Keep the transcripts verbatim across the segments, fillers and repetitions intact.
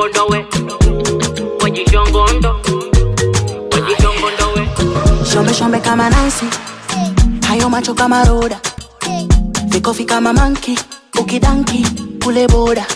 Wajishongondowe, wajishongondo, wajishongondowe. Shombe shombe kama Nancy, hayo macho kama Roda, vikofi kama monkey, ukidanki kule boda.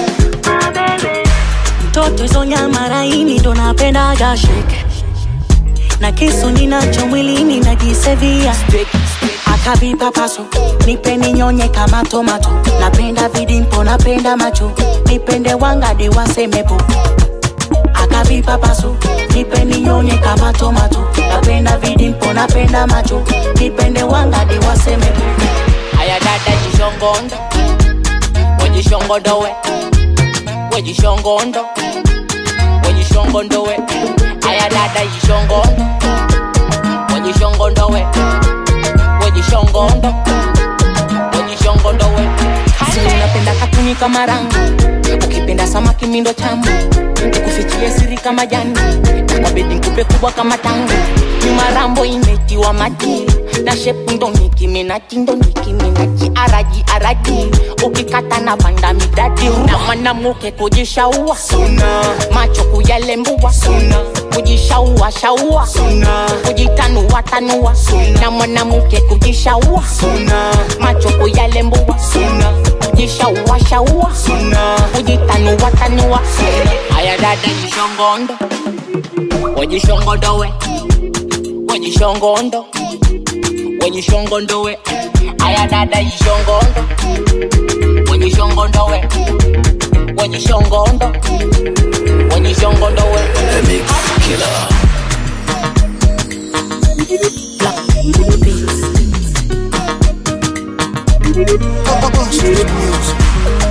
Mtoto hizo nyama laini ndo napenda gashike, na kisu ninacho mwilini najisevia. Akavipa paso, nipeni nyonye kama tomato. Napenda vidimpo, napenda macho, nipende wangadi wasemepo. Akavipa paso, nipeni nyonye kama tomato. Napenda vidimpo, napenda macho, nipende wangadi wasemepo. Aya dada jishongondo, wajishongondowe, wajishongondo, wajishongondowe. Aya dada jishongondo, wajishongondowe, wajishongondo, wajishongondowe. Sisi unapenda katuni kama rangi, ukipenda samaki mindo tamu, nikufichie siri kama jani, nakabidi nikupe kubwa kama tangu. Ni marambo imetiwa maji, na shepu ndo Nicki Minaj, ndo Nicki Minaj. Araji araji, ukikata na banda midadi. Na mwanamuke kujishaua Suna, macho kuyalembua Suna, kujishaua shaua Suna, kujitanua tanua Suna. Na mwanamuke kujishaua Suna, macho kuyalembua Suna, kujishaua shaua Suna, kujitanua tanua Suna. Aya dada jishongondo, wajishongondowe, wajishongondo, wajishongondowe. Aya dada jishongondo, wajishongondowe, wajishongondo, wajishongondowe. Mix Killer. Black Beats.